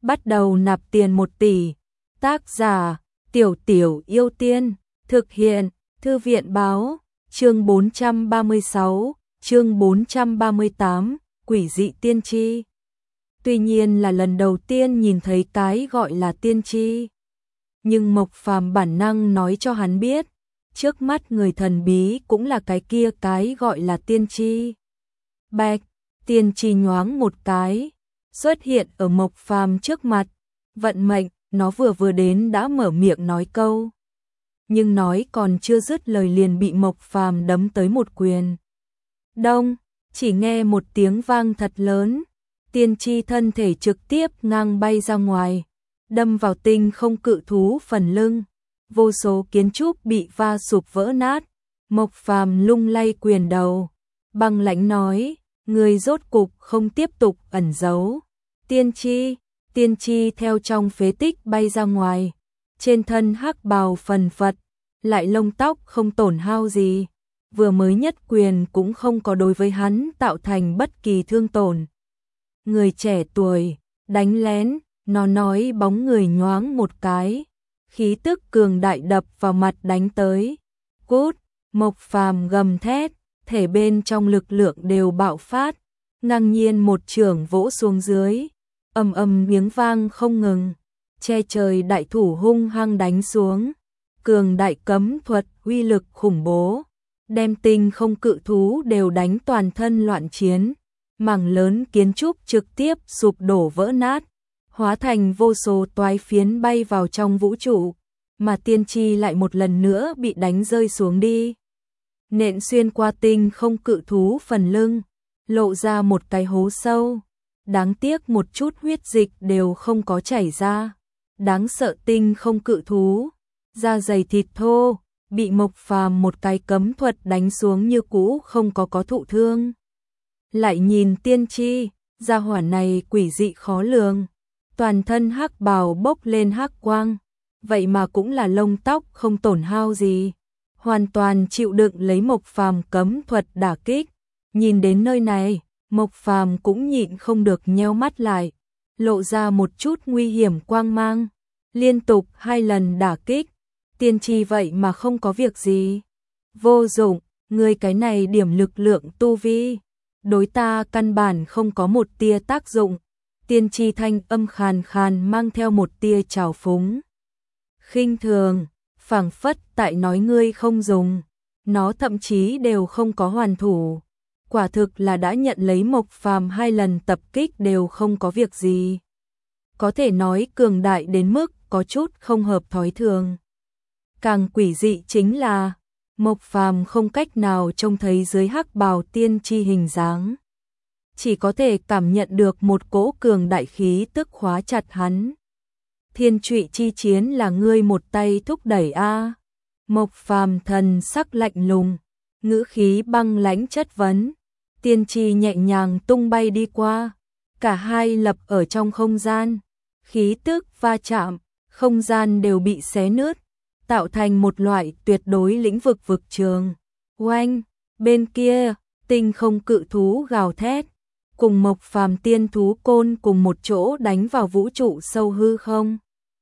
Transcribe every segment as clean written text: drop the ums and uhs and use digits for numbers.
bắt đầu nạp tiền 1 tỷ. Tác giả, Tiểu Tiểu Yêu Tiên, thực hiện, Thư viện báo, chương 436, chương 438, quỷ dị tiên tri. Tuy nhiên là lần đầu tiên nhìn thấy cái gọi là tiên tri. Nhưng Mộc Phàm bản năng nói cho hắn biết, trước mắt người thần bí cũng là cái kia cái gọi là tiên tri. Bạch, tiên tri nhoáng một cái, xuất hiện ở Mộc Phàm trước mặt. Vận mệnh, nó vừa đến đã mở miệng nói câu. Nhưng nói còn chưa dứt lời liền bị Mộc Phàm đấm tới một quyền. Đông, chỉ nghe một tiếng vang thật lớn, tiên tri thân thể trực tiếp ngang bay ra ngoài, đâm vào tinh không cự thú phần lưng. Vô số kiến trúc bị va sụp vỡ nát. Mộc Phàm lung lay quyền đầu, băng lãnh nói, người rốt cục không tiếp tục ẩn giấu. Tiên tri theo trong phế tích bay ra ngoài, trên thân hắc bào phần phật, lại lông tóc không tổn hao gì, vừa mới nhất quyền cũng không có đối với hắn tạo thành bất kỳ thương tổn. Người trẻ tuổi, đánh lén, nó nói bóng người nhoáng một cái, khí tức cường đại đập vào mặt đánh tới. Cút, Mộc Phàm gầm thét, thể bên trong lực lượng đều bạo phát, ngang nhiên một chưởng vỗ xuống dưới, ầm ầm miếng vang không ngừng, che trời đại thủ hung hăng đánh xuống, cường đại cấm thuật uy lực khủng bố, đem tinh không cự thú đều đánh toàn thân loạn chiến, mảng lớn kiến trúc trực tiếp sụp đổ vỡ nát, hóa thành vô số toái phiến bay vào trong vũ trụ, mà tiên tri lại một lần nữa bị đánh rơi xuống đi. Nện xuyên qua tinh không cự thú phần lưng, lộ ra một cái hố sâu, đáng tiếc một chút huyết dịch đều không có chảy ra. Đáng sợ tinh không cự thú, da dày thịt thô, bị Mộc Phàm một cái cấm thuật đánh xuống như cũ không có thụ thương. Lại nhìn tiên tri, gia hỏa này quỷ dị khó lường, toàn thân hắc bào bốc lên hắc quang, vậy mà cũng là lông tóc không tổn hao gì, hoàn toàn chịu đựng lấy Mộc Phàm cấm thuật đả kích. Nhìn đến nơi này, Mộc Phàm cũng nhịn không được nheo mắt lại, lộ ra một chút nguy hiểm quang mang, liên tục 2 lần đả kích, tiên tri vậy mà không có việc gì. Vô dụng, ngươi cái này điểm lực lượng tu vi, đối ta căn bản không có một tia tác dụng. Tiên tri thanh âm khàn khàn mang theo một tia trào phúng, khinh thường, phảng phất tại nói ngươi không dùng, nó thậm chí đều không có hoàn thủ. Quả thực là đã nhận lấy Mộc Phàm 2 lần tập kích đều không có việc gì. Có thể nói cường đại đến mức có chút không hợp thói thường. Càng quỷ dị chính là Mộc Phàm không cách nào trông thấy dưới hắc bào tiên tri hình dáng, chỉ có thể cảm nhận được một cỗ cường đại khí tức khóa chặt hắn. Thiên trụy chi chiến là ngươi một tay thúc đẩy a? Mộc Phàm thần sắc lạnh lùng, ngữ khí băng lãnh chất vấn. Tiên tri nhẹ nhàng tung bay đi qua, cả hai lập ở trong không gian, khí tức va chạm, không gian đều bị xé nứt, tạo thành một loại tuyệt đối lĩnh vực vực trường. Oanh, bên kia, tinh không cự thú gào thét, cùng Mộc Phàm tiên thú côn cùng một chỗ đánh vào vũ trụ sâu hư không.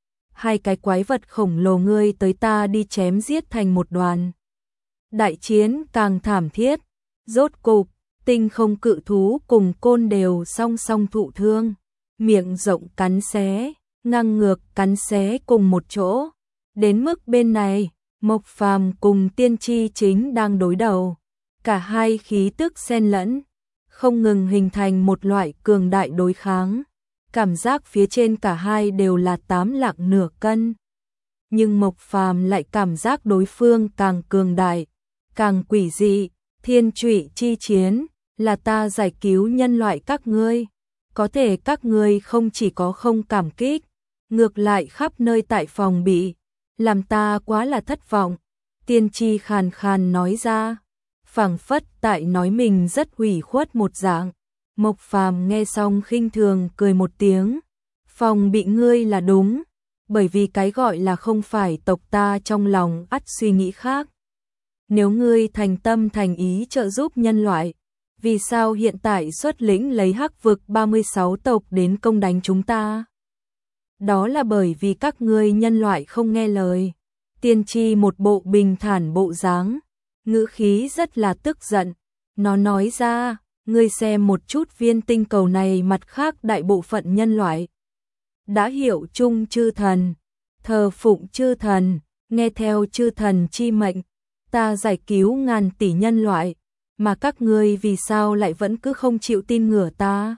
2 cái quái vật khổng lồ ngươi tới ta đi chém giết thành một đoàn. Đại chiến càng thảm thiết, rốt cục tinh không cự thú cùng côn đều song song thụ thương, miệng rộng cắn xé, ngang ngược cắn xé cùng một chỗ. Đến mức bên này, Mộc Phàm cùng tiên tri chính đang đối đầu, cả hai khí tức xen lẫn, không ngừng hình thành một loại cường đại đối kháng. Cảm giác phía trên cả hai đều là 8 lạng nửa cân. Nhưng Mộc Phàm lại cảm giác đối phương càng cường đại, càng quỷ dị. Thiên trụy chi chiến là ta giải cứu nhân loại các ngươi, có thể các ngươi không chỉ có không cảm kích, ngược lại khắp nơi tại phòng bị, làm ta quá là thất vọng. Tiên tri khàn khàn nói ra, phảng phất tại nói mình rất ủy khuất một dạng. Mộc Phàm nghe xong khinh thường cười một tiếng, phòng bị ngươi là đúng, bởi vì cái gọi là không phải tộc ta trong lòng ắt suy nghĩ khác. Nếu ngươi thành tâm thành ý trợ giúp nhân loại, vì sao hiện tại xuất lĩnh lấy hắc vực 36 tộc đến công đánh chúng ta? đó là bởi vì các ngươi nhân loại không nghe lời. Tiên tri một bộ bình thản bộ dáng, ngữ khí rất là tức giận. Nó nói ra, ngươi xem một chút viên tinh cầu này, mặt khác đại bộ phận nhân loại đã hiệu chung chư thần, thờ phụng chư thần, nghe theo chư thần chi mệnh, ta giải cứu ngàn tỷ nhân loại, mà các ngươi vì sao lại vẫn cứ không chịu tin ngửa ta?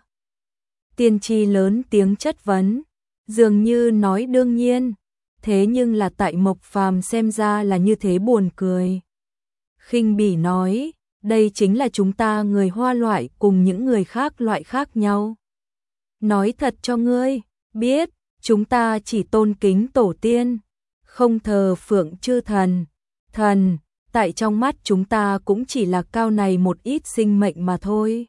Tiên tri lớn tiếng chất vấn, dường như nói đương nhiên, thế nhưng là tại Mộc Phàm xem ra là như thế buồn cười. Khinh bỉ nói, đây chính là chúng ta người Hoa loại cùng những người khác loại khác nhau. Nói thật cho ngươi, biết, chúng ta chỉ tôn kính tổ tiên, không thờ phượng chư thần. Thần, tại trong mắt chúng ta cũng chỉ là cao này một ít sinh mệnh mà thôi.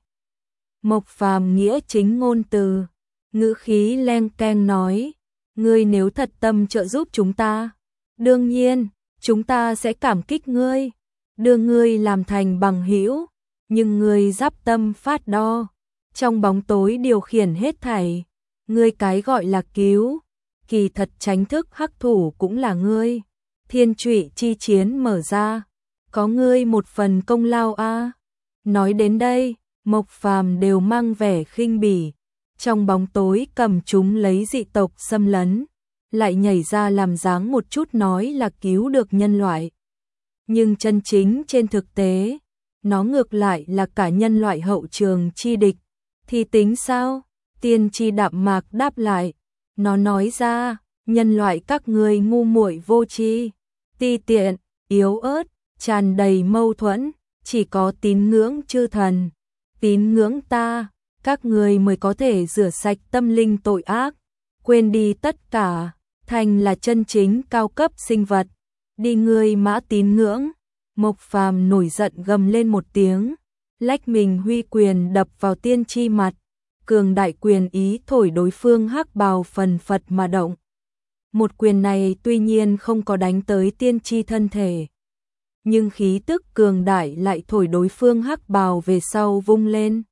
Mộc Phàm nghĩa chính ngôn từ, ngữ khí leng keng nói, ngươi nếu thật tâm trợ giúp chúng ta, đương nhiên, chúng ta sẽ cảm kích ngươi, đưa ngươi làm thành bằng hữu, nhưng ngươi giáp tâm phát đo, trong bóng tối điều khiển hết thảy, ngươi cái gọi là cứu, kỳ thật tránh thức hắc thủ cũng là ngươi. Thiên Trụy chi chiến mở ra, có ngươi một phần công lao a. Nói đến đây, Mộc Phàm đều mang vẻ khinh bỉ, trong bóng tối cầm chúng lấy dị tộc xâm lấn, lại nhảy ra làm dáng một chút nói là cứu được nhân loại. Nhưng chân chính trên thực tế, nó ngược lại là cả nhân loại hậu trường chi địch, thì tính sao? Tiên tri đạm mạc đáp lại, nó nói ra, nhân loại các ngươi ngu muội vô tri, ti tiện, yếu ớt, tràn đầy mâu thuẫn, chỉ có tín ngưỡng chư thần, tín ngưỡng ta, các ngươi mới có thể rửa sạch tâm linh tội ác, quên đi tất cả, thành là chân chính cao cấp sinh vật. Đi ngươi mã tín ngưỡng. Mộc Phàm nổi giận gầm lên một tiếng, lách mình huy quyền đập vào tiên tri mặt, cường đại quyền ý thổi đối phương hắc bào phần phật mà động. Một quyền này tuy nhiên không có đánh tới tiên tri thân thể, nhưng khí tức cường đại lại thổi đối phương hắc bào về sau vung lên,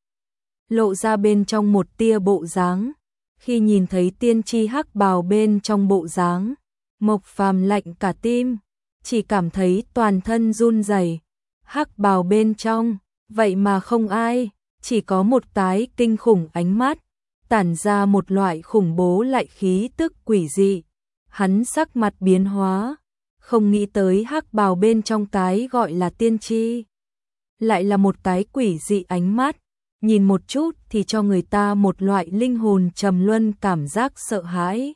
lộ ra bên trong một tia bộ dáng. Khi nhìn thấy tiên tri hắc bào bên trong bộ dáng, Mộc Phàm lạnh cả tim, chỉ cảm thấy toàn thân run rẩy. Hắc bào bên trong, vậy mà không ai, chỉ có một cái kinh khủng ánh mắt, tản ra một loại khủng bố lại khí tức quỷ dị. Hắn sắc mặt biến hóa, không nghĩ tới hắc bào bên trong cái gọi là tiên tri, lại là một cái quỷ dị ánh mắt, nhìn một chút thì cho người ta một loại linh hồn trầm luân cảm giác sợ hãi.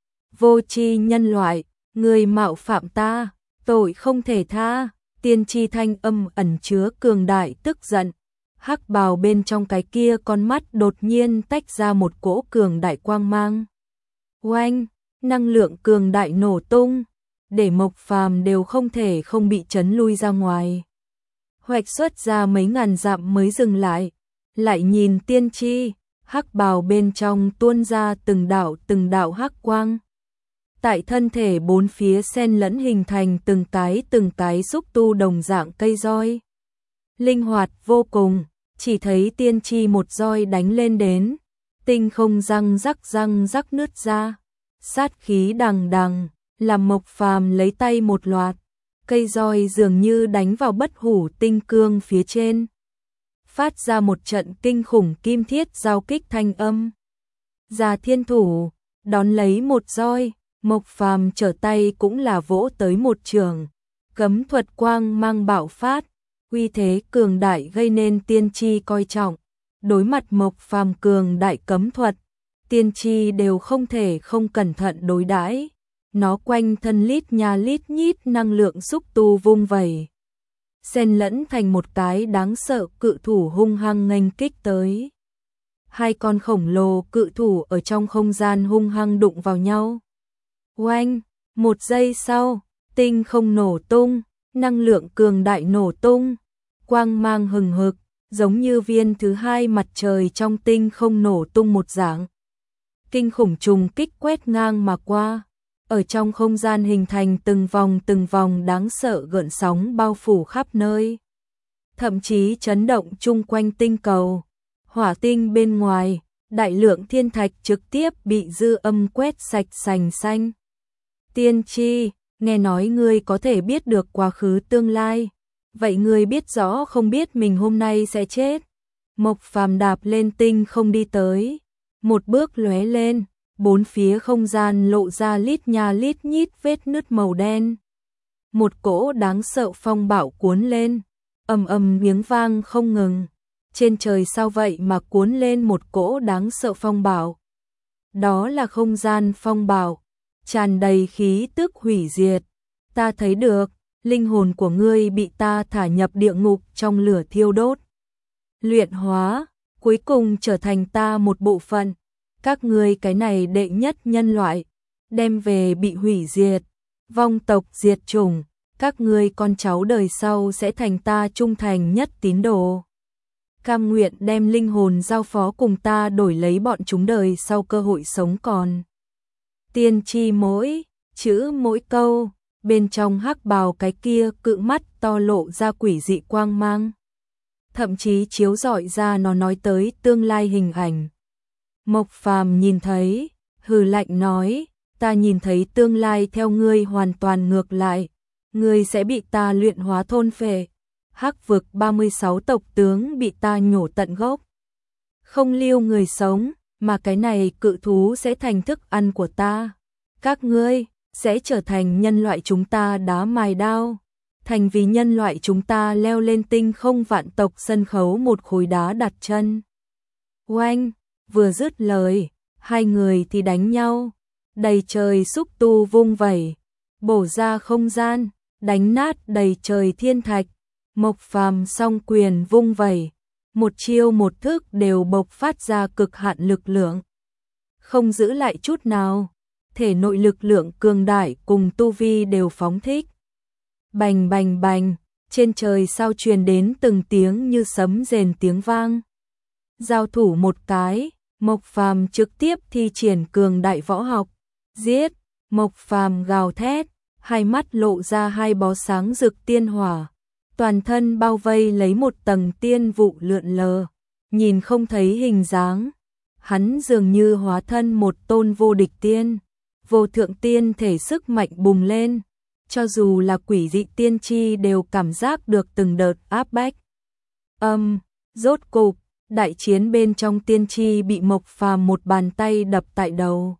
Vô tri nhân loại, người mạo phạm ta, tội không thể tha. Tiên tri thanh âm ẩn chứa cường đại tức giận. Hắc bào bên trong cái kia con mắt đột nhiên tách ra một cỗ cường đại quang mang. Oanh, năng lượng cường đại nổ tung, để Mộc Phàm đều không thể không bị chấn lui ra ngoài. Hoạch xuất ra mấy ngàn dặm mới dừng lại, lại nhìn tiên tri, hắc bào bên trong tuôn ra từng đạo hắc quang. Tại thân thể bốn phía xen lẫn hình thành từng cái xúc tu đồng dạng cây roi. Linh hoạt vô cùng, chỉ thấy tiên tri một roi đánh lên đến, tinh không răng rắc nứt ra, sát khí đằng đằng, làm Mộc Phàm lấy tay một loạt, cây roi dường như đánh vào bất hủ tinh cương phía trên, phát ra một trận kinh khủng kim thiết giao kích thanh âm. Già thiên thủ, đón lấy một roi, Mộc Phàm trở tay cũng là vỗ tới một trường, cấm thuật quang mang bạo phát, uy thế cường đại gây nên tiên tri coi trọng. Đối mặt Mộc Phàm cường đại cấm thuật, tiên tri đều không thể không cẩn thận đối đãi. Nó quanh thân lít nha lít nhít năng lượng xúc tu vung vẩy, xen lẫn thành một cái đáng sợ cự thủ hung hăng nghênh kích tới. Hai con khổng lồ cự thủ ở trong không gian hung hăng đụng vào nhau. Oanh, một giây sau, tinh không nổ tung, năng lượng cường đại nổ tung, quang mang hừng hực, giống như viên thứ hai mặt trời trong tinh không nổ tung một dạng. Kinh khủng trùng kích quét ngang mà qua, ở trong không gian hình thành từng vòng đáng sợ gợn sóng bao phủ khắp nơi. Thậm chí chấn động chung quanh tinh cầu, hỏa tinh bên ngoài, đại lượng thiên thạch trực tiếp bị dư âm quét sạch sành xanh. Tiên tri, nghe nói ngươi có thể biết được quá khứ tương lai, vậy ngươi biết rõ không biết mình hôm nay sẽ chết. Mộc Phàm đạp lên tinh không đi tới, một bước lóe lên, bốn phía không gian lộ ra lít nha lít nhít vết nứt màu đen. Một cỗ đáng sợ phong bạo cuốn lên, ầm ầm tiếng vang không ngừng. Trên trời sao vậy mà cuốn lên một cỗ đáng sợ phong bạo? Đó là không gian phong bạo, tràn đầy khí tức hủy diệt. Ta thấy được, linh hồn của ngươi bị ta thả nhập địa ngục trong lửa thiêu đốt. Luyện hóa, cuối cùng trở thành ta một bộ phận. Các ngươi cái này đệ nhất nhân loại, đem về bị hủy diệt, vong tộc diệt chủng. Các ngươi con cháu đời sau sẽ thành ta trung thành nhất tín đồ. Cam nguyện đem linh hồn giao phó cùng ta đổi lấy bọn chúng đời sau cơ hội sống còn. Tiên tri mỗi chữ mỗi câu, bên trong hắc bào cái kia cự mắt to lộ ra quỷ dị quang mang. Thậm chí chiếu rọi ra nó nói tới tương lai hình ảnh. Mộc Phàm nhìn thấy, hừ lạnh nói, ta nhìn thấy tương lai theo ngươi hoàn toàn ngược lại. Ngươi sẽ bị ta luyện hóa thôn phệ. Hắc vực 36 tộc tướng bị ta nhổ tận gốc. Không lưu người sống, mà cái này cự thú sẽ thành thức ăn của ta. Các ngươi sẽ trở thành nhân loại chúng ta đá mài đao. Thành vì nhân loại chúng ta leo lên tinh không vạn tộc sân khấu một khối đá đặt chân. Oanh, vừa dứt lời, hai người thì đánh nhau. Đầy trời xúc tu vung vẩy, bổ ra không gian, đánh nát đầy trời thiên thạch. Mộc Phàm song quyền vung vẩy, một chiêu một thức đều bộc phát ra cực hạn lực lượng. Không giữ lại chút nào, thể nội lực lượng cường đại cùng tu vi đều phóng thích. Bành bành bành, trên trời sao truyền đến từng tiếng như sấm rền tiếng vang. Giao thủ một cái, Mộc Phàm trực tiếp thi triển cường đại võ học. Giết, Mộc Phàm gào thét, hai mắt lộ ra hai bó sáng rực tiên hỏa. Toàn thân bao vây lấy một tầng tiên vụ lượn lờ, nhìn không thấy hình dáng. Hắn dường như hóa thân một tôn vô địch tiên, vô thượng tiên thể sức mạnh bùng lên. Cho dù là quỷ dị tiên tri đều cảm giác được từng đợt áp bách. Rốt cục, đại chiến bên trong tiên tri bị Mộc Phàm một bàn tay đập tại đầu.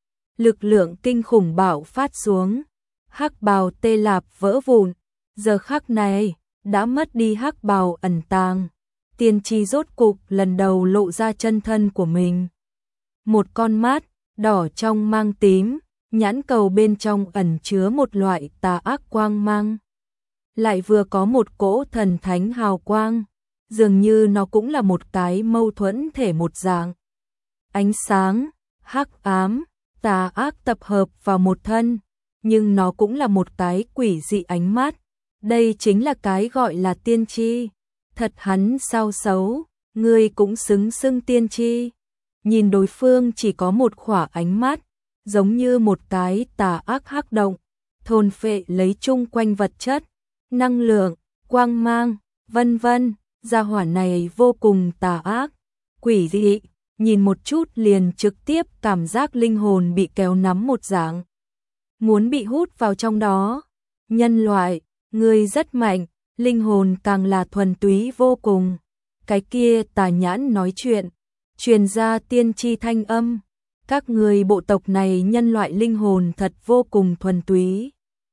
Lực lượng kinh khủng bạo phát xuống, hắc bào tê lạp vỡ vụn. Giờ khắc này, đã mất đi hắc bào ẩn tàng. Tiên tri rốt cục lần đầu lộ ra chân thân của mình. Một con mắt, đỏ trong mang tím, nhãn cầu bên trong ẩn chứa một loại tà ác quang mang. Lại vừa có một cỗ thần thánh hào quang, dường như nó cũng là một cái mâu thuẫn thể một dạng. Ánh sáng, hắc ám, tà ác tập hợp vào một thân, nhưng nó cũng là một cái quỷ dị ánh mắt. Đây chính là cái gọi là tiên tri. Thật hắn sao xấu, ngươi cũng xứng xưng tiên tri. Nhìn đối phương chỉ có một khỏa ánh mắt, giống như một cái tà ác hắc động, thôn phệ lấy chung quanh vật chất, năng lượng, quang mang, vân vân. Gia hỏa này vô cùng tà ác, quỷ dị, nhìn một chút liền trực tiếp cảm giác linh hồn bị kéo nắm một dạng. Muốn bị hút vào trong đó. Nhân loại, ngươi rất mạnh, linh hồn càng là thuần túy vô cùng. Cái kia tà nhãn nói chuyện, truyền ra tiên tri thanh âm. Các ngươi bộ tộc này nhân loại linh hồn thật vô cùng thuần túy.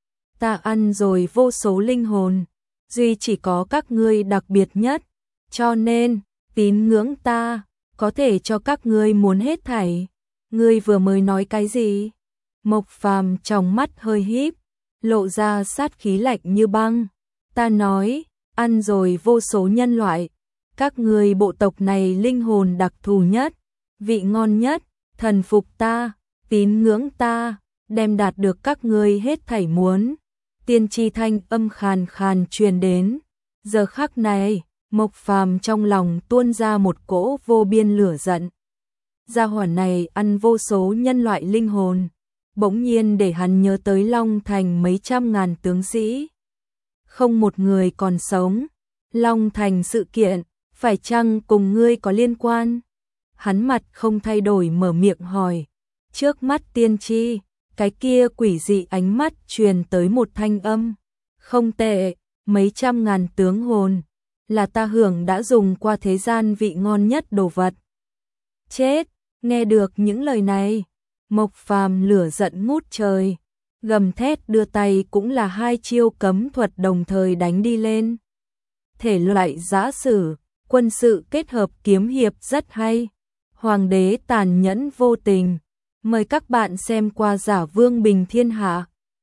Ta ăn rồi vô số linh hồn, duy chỉ có các ngươi đặc biệt nhất, cho nên, tín ngưỡng ta, có thể cho các ngươi muốn hết thảy. Ngươi vừa mới nói cái gì? Mộc Phàm trong mắt hơi híp, lộ ra sát khí lạnh như băng. Ta nói, ăn rồi vô số nhân loại, các ngươi bộ tộc này linh hồn đặc thù nhất, vị ngon nhất, thần phục ta, tín ngưỡng ta, đem đạt được các ngươi hết thảy muốn. Tiên tri thanh âm khàn khàn truyền đến. Giờ khắc này, Mộc Phàm trong lòng tuôn ra một cỗ vô biên lửa giận. Gia hỏa này ăn vô số nhân loại linh hồn, bỗng nhiên để hắn nhớ tới Long Thành mấy trăm ngàn tướng sĩ. Không một người còn sống. Long Thành sự kiện, phải chăng cùng ngươi có liên quan? hắn mặt không thay đổi mở miệng hỏi. Trước mắt tiên tri, cái kia quỷ dị ánh mắt truyền tới một thanh âm. Không tệ, mấy trăm ngàn tướng hồn, là ta hưởng đã dùng qua thế gian vị ngon nhất đồ vật. Chết, nghe được những lời này, Mộc Phàm lửa giận ngút trời, gầm thét đưa tay cũng là hai chiêu cấm thuật đồng thời đánh đi lên. Thể loại giã sử, quân sự kết hợp kiếm hiệp rất hay. Hoàng đế tàn nhẫn vô tình. Mời các bạn xem qua Giả Vương Bình Thiên Hạ.